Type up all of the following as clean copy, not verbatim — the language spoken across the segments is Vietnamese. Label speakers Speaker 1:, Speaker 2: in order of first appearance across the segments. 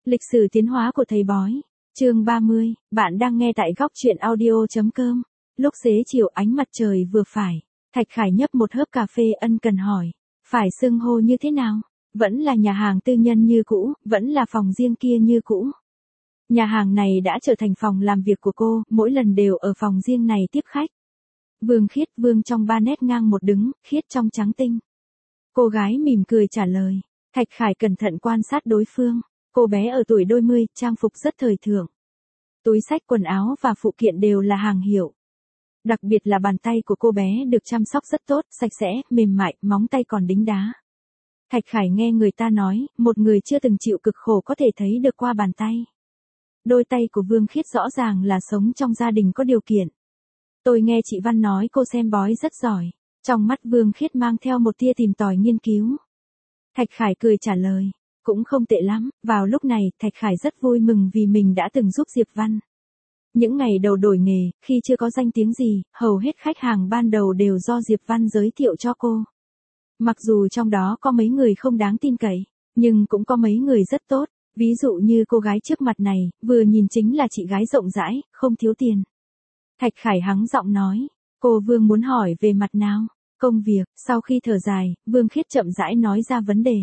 Speaker 1: Lịch sử tiến hóa của thầy bói. Chương 30, bạn đang nghe tại góc truyện audio.com. Lúc xế chiều ánh mặt trời vừa phải, Thạch Khải nhấp một hớp cà phê ân cần hỏi, phải xưng hô như thế nào? Vẫn là nhà hàng tư nhân như cũ, vẫn là phòng riêng kia như cũ. Nhà hàng này đã trở thành phòng làm việc của cô, mỗi lần đều ở phòng riêng này tiếp khách. Vương Khiết, Vương trong ba nét ngang một đứng, Khiết trong trắng tinh. Cô gái mỉm cười trả lời. Thạch Khải cẩn thận quan sát đối phương. Cô bé ở tuổi đôi mươi, trang phục rất thời thượng. Túi xách quần áo và phụ kiện đều là hàng hiệu. Đặc biệt là bàn tay của cô bé được chăm sóc rất tốt, sạch sẽ, mềm mại, móng tay còn đính đá. Thạch Khải nghe người ta nói, một người chưa từng chịu cực khổ có thể thấy được qua bàn tay. Đôi tay của Vương Khiết rõ ràng là sống trong gia đình có điều kiện. Tôi nghe chị Văn nói cô xem bói rất giỏi. Trong mắt Vương Khiết mang theo một tia tìm tòi nghiên cứu. Thạch Khải cười trả lời. Cũng không tệ lắm, vào lúc này, Thạch Khải rất vui mừng vì mình đã từng giúp Diệp Văn. Những ngày đầu đổi nghề, khi chưa có danh tiếng gì, hầu hết khách hàng ban đầu đều do Diệp Văn giới thiệu cho cô. Mặc dù trong đó có mấy người không đáng tin cậy, nhưng cũng có mấy người rất tốt, ví dụ như cô gái trước mặt này, vừa nhìn chính là chị gái rộng rãi, không thiếu tiền. Thạch Khải hắng giọng nói, cô Vương muốn hỏi về mặt nào? Công việc. Sau khi thở dài, Vương Khiết chậm rãi nói ra vấn đề.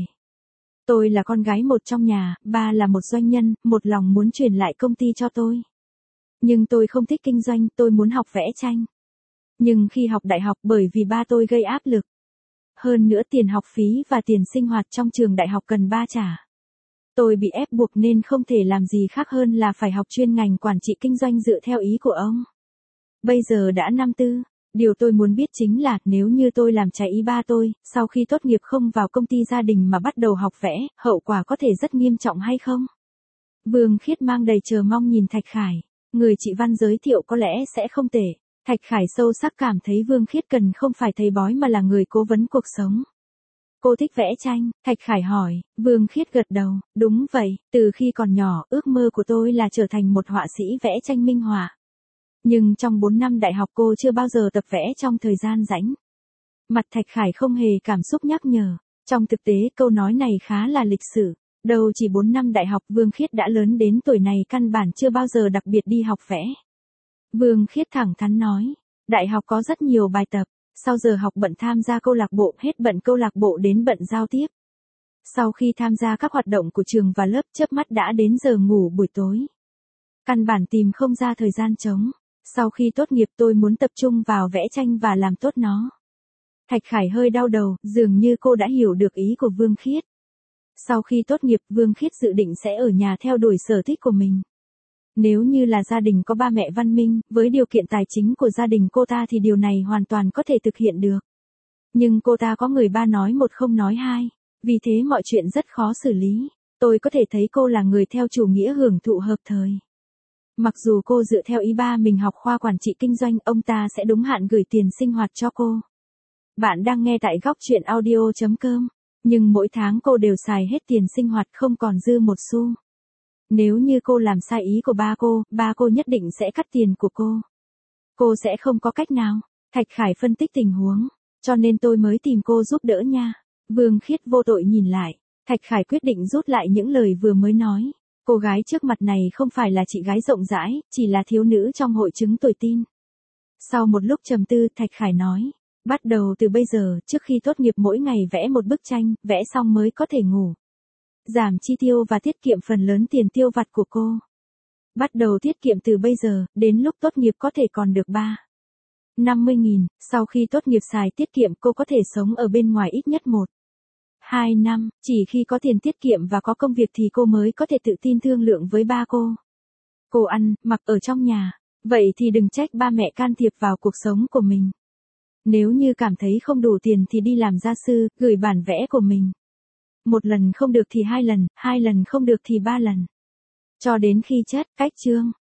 Speaker 1: Tôi là con gái một trong nhà, ba là một doanh nhân, một lòng muốn truyền lại công ty cho tôi. Nhưng tôi không thích kinh doanh, tôi muốn học vẽ tranh. Nhưng khi học đại học bởi vì ba tôi gây áp lực. Hơn nữa tiền học phí và tiền sinh hoạt trong trường đại học cần ba trả. Tôi bị ép buộc nên không thể làm gì khác hơn là phải học chuyên ngành quản trị kinh doanh dựa theo ý của ông. Bây giờ đã năm tư. Điều tôi muốn biết chính là nếu như tôi làm trái ý ba tôi, sau khi tốt nghiệp không vào công ty gia đình mà bắt đầu học vẽ, hậu quả có thể rất nghiêm trọng hay không? Vương Khiết mang đầy chờ mong nhìn Thạch Khải. Người chị Văn giới thiệu có lẽ sẽ không tệ. Thạch Khải sâu sắc cảm thấy Vương Khiết cần không phải thầy bói mà là người cố vấn cuộc sống. Cô thích vẽ tranh, Thạch Khải hỏi. Vương Khiết gật đầu, đúng vậy, từ khi còn nhỏ, ước mơ của tôi là trở thành một họa sĩ vẽ tranh minh họa. Nhưng trong 4 năm đại học cô chưa bao giờ tập vẽ trong thời gian rảnh. Mặt Thạch Khải không hề cảm xúc nhắc nhở. Trong thực tế câu nói này khá là lịch sử. Đâu chỉ 4 năm đại học Vương Khiết đã lớn đến tuổi này căn bản chưa bao giờ đặc biệt đi học vẽ. Vương Khiết thẳng thắn nói. Đại học có rất nhiều bài tập. Sau giờ học bận tham gia câu lạc bộ, hết bận câu lạc bộ đến bận giao tiếp. Sau khi tham gia các hoạt động của trường và lớp chớp mắt đã đến giờ ngủ buổi tối. Căn bản tìm không ra thời gian trống. Sau khi tốt nghiệp tôi muốn tập trung vào vẽ tranh và làm tốt nó. Thạch Khải hơi đau đầu, dường như cô đã hiểu được ý của Vương Khiết. Sau khi tốt nghiệp Vương Khiết dự định sẽ ở nhà theo đuổi sở thích của mình. Nếu như là gia đình có ba mẹ văn minh, với điều kiện tài chính của gia đình cô ta thì điều này hoàn toàn có thể thực hiện được. Nhưng cô ta có người ba nói một không nói hai, vì thế mọi chuyện rất khó xử lý. Tôi có thể thấy cô là người theo chủ nghĩa hưởng thụ hợp thời. Mặc dù cô dựa theo ý ba mình học khoa quản trị kinh doanh, ông ta sẽ đúng hạn gửi tiền sinh hoạt cho cô. Bạn đang nghe tại góc truyện audio.com. Nhưng mỗi tháng cô đều xài hết tiền sinh hoạt không còn dư một xu. Nếu như cô làm sai ý của ba cô nhất định sẽ cắt tiền của cô. Cô sẽ không có cách nào. Thạch Khải phân tích tình huống. Cho nên tôi mới tìm cô giúp đỡ nha. Vương Khiết vô tội nhìn lại. Thạch Khải quyết định rút lại những lời vừa mới nói. Cô gái trước mặt này không phải là chị gái rộng rãi, chỉ là thiếu nữ trong hội chứng tuổi teen. Sau một lúc trầm tư, Thạch Khải nói, bắt đầu từ bây giờ, trước khi tốt nghiệp mỗi ngày vẽ một bức tranh, vẽ xong mới có thể ngủ. Giảm chi tiêu và tiết kiệm phần lớn tiền tiêu vặt của cô. Bắt đầu tiết kiệm từ bây giờ, đến lúc tốt nghiệp có thể còn được 50.000, sau khi tốt nghiệp xài tiết kiệm cô có thể sống ở bên ngoài ít nhất 1-2 năm, chỉ khi có tiền tiết kiệm và có công việc thì cô mới có thể tự tin thương lượng với ba cô. Cô ăn, mặc ở trong nhà, vậy thì đừng trách ba mẹ can thiệp vào cuộc sống của mình. Nếu như cảm thấy không đủ tiền thì đi làm gia sư, gửi bản vẽ của mình. Một lần không được thì 2 lần, 2 lần không được thì 3 lần. Cho đến khi chất, cách chương.